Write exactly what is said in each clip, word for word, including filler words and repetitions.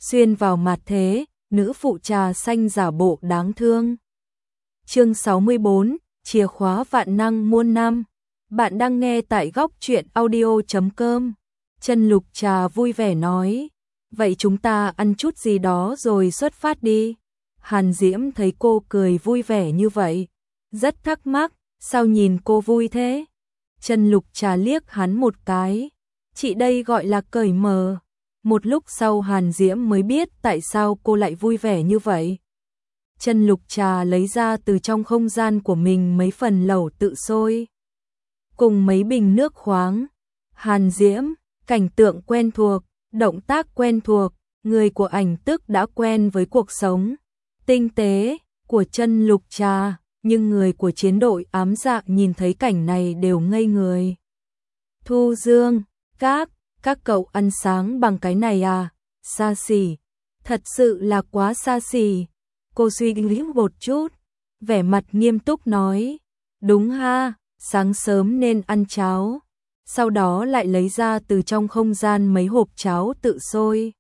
xuyên vào mặt thế, nữ phụ trà xanh giả bộ đáng thương. Chương sáu mươi bốn, chìa khóa vạn năng muôn năm. Bạn đang nghe tại góc truyện audio chấm com. Chân Lục Trà vui vẻ nói, vậy chúng ta ăn chút gì đó rồi xuất phát đi. Hàn Diễm thấy cô cười vui vẻ như vậy, rất thắc mắc, sao nhìn cô vui thế? Chân Lục Trà liếc hắn một cái, chị đây gọi là cởi mở. Một lúc sau Hàn Diễm mới biết tại sao cô lại vui vẻ như vậy. Chân Lục Trà lấy ra từ trong không gian của mình mấy phần lẩu tự sôi, cùng mấy bình nước khoáng. Hàn Diễm, cảnh tượng quen thuộc, động tác quen thuộc, người của ảnh tức đã quen với cuộc sống tinh tế của Chân Lục Trà, nhưng người của chiến đội ám dạ nhìn thấy cảnh này đều ngây người. Thu Dương, các, các cậu ăn sáng bằng cái này à? Xa xỉ, thật sự là quá xa xỉ. Cô suy nghĩ một chút, vẻ mặt nghiêm túc nói, đúng ha, sáng sớm nên ăn cháo. Sau đó lại lấy ra từ trong không gian mấy hộp cháo tự sôi.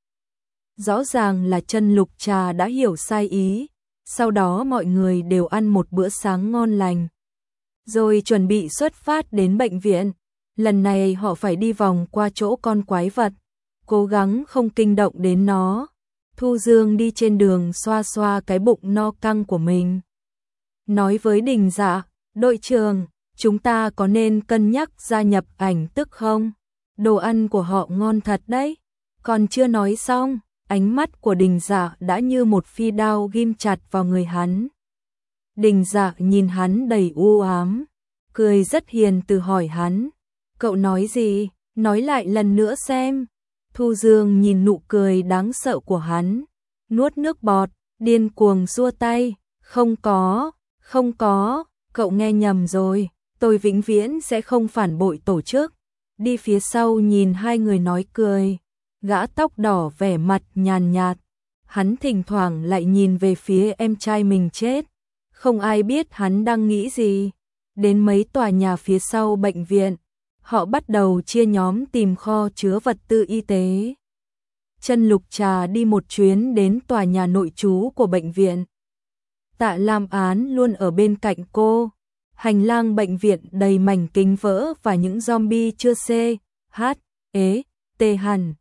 Rõ ràng là Chân Lục Trà đã hiểu sai ý, sau đó mọi người đều ăn một bữa sáng ngon lành. Rồi chuẩn bị xuất phát đến bệnh viện, lần này họ phải đi vòng qua chỗ con quái vật, cố gắng không kinh động đến nó. Thu Dương đi trên đường xoa xoa cái bụng no căng của mình. Nói với Đình Dạ, đội trưởng, chúng ta có nên cân nhắc gia nhập ảnh tức không? Đồ ăn của họ ngon thật đấy. Còn chưa nói xong, ánh mắt của Đình Dạ đã như một phi đao ghim chặt vào người hắn. Đình Dạ nhìn hắn đầy u ám, cười rất hiền từ hỏi hắn, cậu nói gì? Nói lại lần nữa xem. Thu Dương nhìn nụ cười đáng sợ của hắn, nuốt nước bọt, điên cuồng xua tay, không có, không có, cậu nghe nhầm rồi, tôi vĩnh viễn sẽ không phản bội tổ chức. Đi phía sau nhìn hai người nói cười, gã tóc đỏ vẻ mặt nhàn nhạt, hắn thỉnh thoảng lại nhìn về phía em trai mình chết, không ai biết hắn đang nghĩ gì. Đến mấy tòa nhà phía sau bệnh viện, họ bắt đầu chia nhóm tìm kho chứa vật tư y tế. Chân Lục Trà đi một chuyến đến tòa nhà nội trú của bệnh viện. Tạ Lam Án luôn ở bên cạnh cô. Hành lang bệnh viện đầy mảnh kính vỡ và những zombie chưa C, H, E, T hẳn.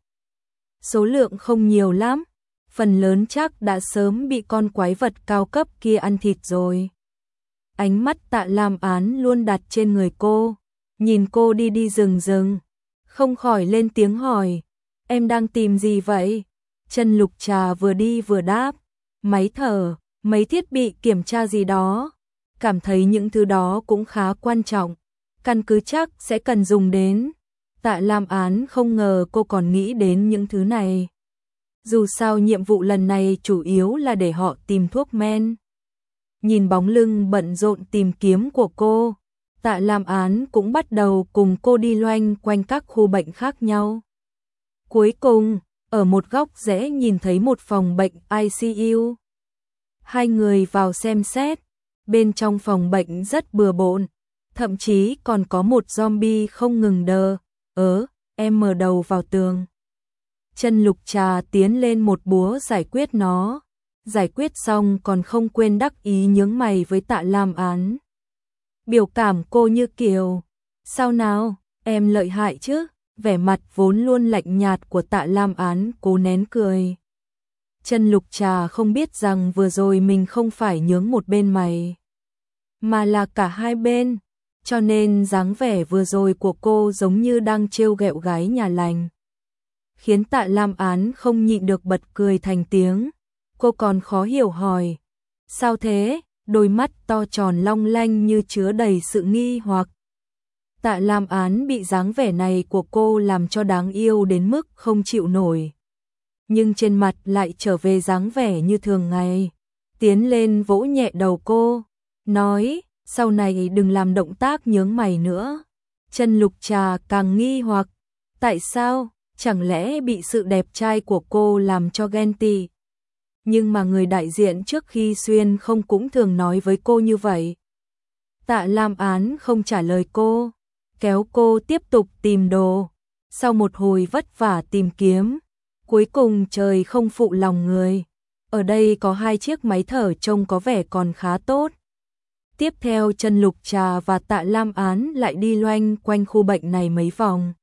Số lượng không nhiều lắm, phần lớn chắc đã sớm bị con quái vật cao cấp kia ăn thịt rồi. Ánh mắt Tạ Lam Án luôn đặt trên người cô, nhìn cô đi đi rừng rừng, không khỏi lên tiếng hỏi, em đang tìm gì vậy? Chân Lục Trà vừa đi vừa đáp, máy thở, mấy thiết bị kiểm tra gì đó, cảm thấy những thứ đó cũng khá quan trọng, căn cứ chắc sẽ cần dùng đến. Tạ Lam Án không ngờ cô còn nghĩ đến những thứ này. Dù sao nhiệm vụ lần này chủ yếu là để họ tìm thuốc men. Nhìn bóng lưng bận rộn tìm kiếm của cô, Tạ Lam Án cũng bắt đầu cùng cô đi loanh quanh các khu bệnh khác nhau. Cuối cùng, ở một góc rẽ nhìn thấy một phòng bệnh I C U. Hai người vào xem xét, bên trong phòng bệnh rất bừa bộn, thậm chí còn có một zombie không ngừng đờ, ớ, em mở đầu vào tường. Chân Lục Trà tiến lên một búa giải quyết nó, giải quyết xong còn không quên đắc ý nhướng mày với Tạ Lam Án. Biểu cảm cô như kiểu, sao nào, em lợi hại chứ? Vẻ mặt vốn luôn lạnh nhạt của Tạ Lam Án cố nén cười. Chân Lục Trà không biết rằng vừa rồi mình không phải nhướng một bên mày, mà là cả hai bên, cho nên dáng vẻ vừa rồi của cô giống như đang trêu ghẹo gái nhà lành, khiến Tạ Lam Án không nhịn được bật cười thành tiếng. Cô còn khó hiểu hỏi, sao thế? Đôi mắt to tròn long lanh như chứa đầy sự nghi hoặc. Tạ Lam Án bị dáng vẻ này của cô làm cho đáng yêu đến mức không chịu nổi, nhưng trên mặt lại trở về dáng vẻ như thường ngày, tiến lên vỗ nhẹ đầu cô, nói, sau này đừng làm động tác nhướng mày nữa. Chân Lục Trà càng nghi hoặc, tại sao, chẳng lẽ bị sự đẹp trai của cô làm cho ghen tị? Nhưng mà người đại diện trước khi xuyên không cũng thường nói với cô như vậy. Tạ Lam Án không trả lời cô, kéo cô tiếp tục tìm đồ. Sau một hồi vất vả tìm kiếm, Cuối cùng trời không phụ lòng người. Ở đây có hai chiếc máy thở trông có vẻ còn khá tốt. Tiếp theo Trần Lục Trà và Tạ Lam Án lại đi loanh quanh khu bệnh này mấy vòng.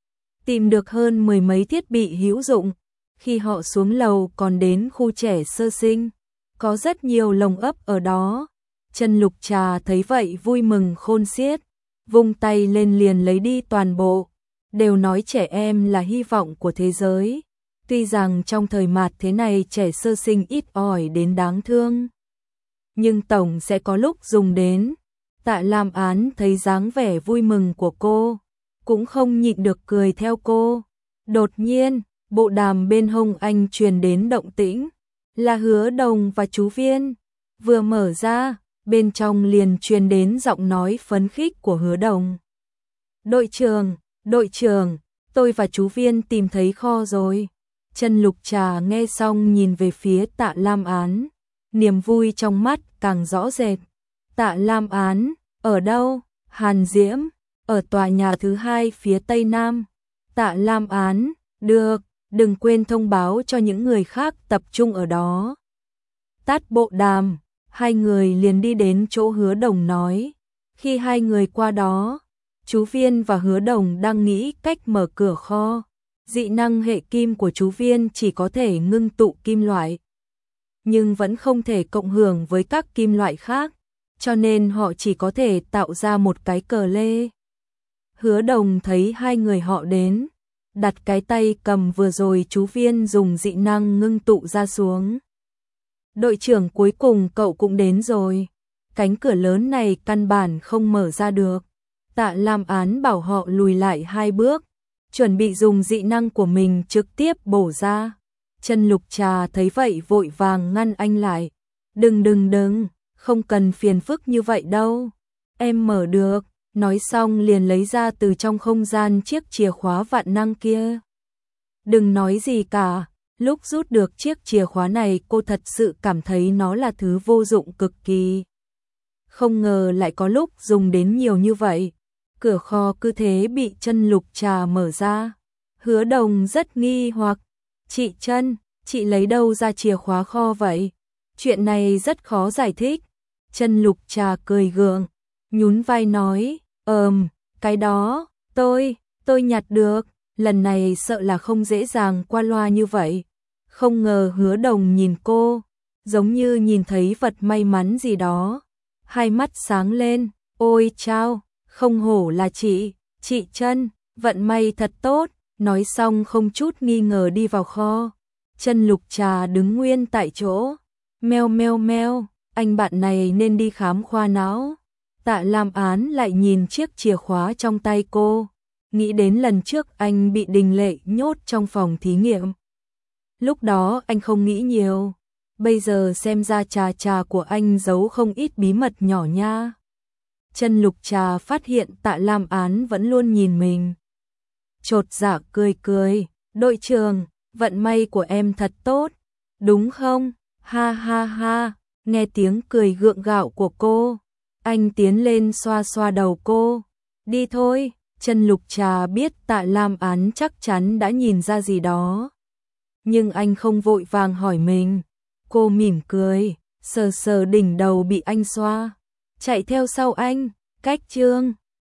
Tìm được hơn mười mấy thiết bị hữu dụng. Khi họ xuống lầu còn đến khu trẻ sơ sinh. Có rất nhiều lồng ấp ở đó. Trần Lục Trà thấy vậy vui mừng khôn xiết. Vung tay lên liền lấy đi toàn bộ. Đều nói trẻ em là hy vọng của thế giới. Tuy rằng trong thời mạt thế này trẻ sơ sinh ít ỏi đến đáng thương. Nhưng tổng sẽ có lúc dùng đến. Tạ Lam Án thấy dáng vẻ vui mừng của cô. Cũng không nhịn được cười theo cô. Đột nhiên, bộ đàm bên hông anh truyền đến động tĩnh. Là Hứa Đồng và chú Viên. Vừa mở ra, bên trong liền truyền đến giọng nói phấn khích của Hứa Đồng. Đội trưởng, đội trưởng, tôi và chú Viên tìm thấy kho rồi. Trần Lục Trà nghe xong nhìn về phía Tạ Lam Án. Niềm vui trong mắt càng rõ rệt. Tạ Lam Án, ở đâu? Hàn Diễm, ở tòa nhà thứ hai phía tây nam. Tạ Lam Án, được, đừng quên thông báo cho những người khác tập trung ở đó. Tắt bộ đàm, hai người liền đi đến chỗ Hứa Đồng nói. Khi hai người qua đó, chú Viên và Hứa Đồng đang nghĩ cách mở cửa kho. Dị năng hệ kim của chú Viên chỉ có thể ngưng tụ kim loại, nhưng vẫn không thể cộng hưởng với các kim loại khác, cho nên họ chỉ có thể tạo ra một cái cờ lê. Hứa Đồng thấy hai người họ đến, đặt cái tay cầm vừa rồi chú Viên dùng dị năng ngưng tụ ra xuống. Đội trưởng, cuối cùng cậu cũng đến rồi. Cánh cửa lớn này căn bản không mở ra được. Tạ Lam Án bảo họ lùi lại hai bước, chuẩn bị dùng dị năng của mình trực tiếp bổ ra. Trần Lục Trà thấy vậy vội vàng ngăn anh lại. Đừng đừng đừng, không cần phiền phức như vậy đâu. Em mở được, nói xong liền lấy ra từ trong không gian chiếc chìa khóa vạn năng kia. Đừng nói gì cả, lúc rút được chiếc chìa khóa này cô thật sự cảm thấy nó là thứ vô dụng cực kỳ. Không ngờ lại có lúc dùng đến nhiều như vậy. Cửa kho cứ thế bị Trần Lục Trà mở ra. Hứa Đồng rất nghi hoặc. Chị Trân, chị lấy đâu ra chìa khóa kho vậy? Chuyện này rất khó giải thích. Trần Lục Trà cười gượng, nhún vai nói, ờm, cái đó, tôi, tôi nhặt được, lần này sợ là không dễ dàng qua loa như vậy. Không ngờ Hứa Đồng nhìn cô, giống như nhìn thấy vật may mắn gì đó. Hai mắt sáng lên, ôi chao, không hổ là chị, chị Trân, vận may thật tốt. Nói xong không chút nghi ngờ đi vào kho. Trần Lục Trà đứng nguyên tại chỗ. Meo meo meo, anh bạn này nên đi khám khoa não. Tạ Lam Án lại nhìn chiếc chìa khóa trong tay cô. Nghĩ đến lần trước anh bị Đình Lệ nhốt trong phòng thí nghiệm. Lúc đó anh không nghĩ nhiều. Bây giờ xem ra trà trà của anh giấu không ít bí mật nhỏ nha. Trần Lục Trà phát hiện Tạ Lam Án vẫn luôn nhìn mình. Chột dạ cười cười, đội trưởng, vận may của em thật tốt, đúng không? Ha ha ha, nghe tiếng cười gượng gạo của cô, anh tiến lên xoa xoa đầu cô. Đi thôi, Trần Lục Trà biết Tạ Lam Án chắc chắn đã nhìn ra gì đó. Nhưng anh không vội vàng hỏi mình. Cô mỉm cười, sờ sờ đỉnh đầu bị anh xoa. Chạy theo sau anh, cách chương.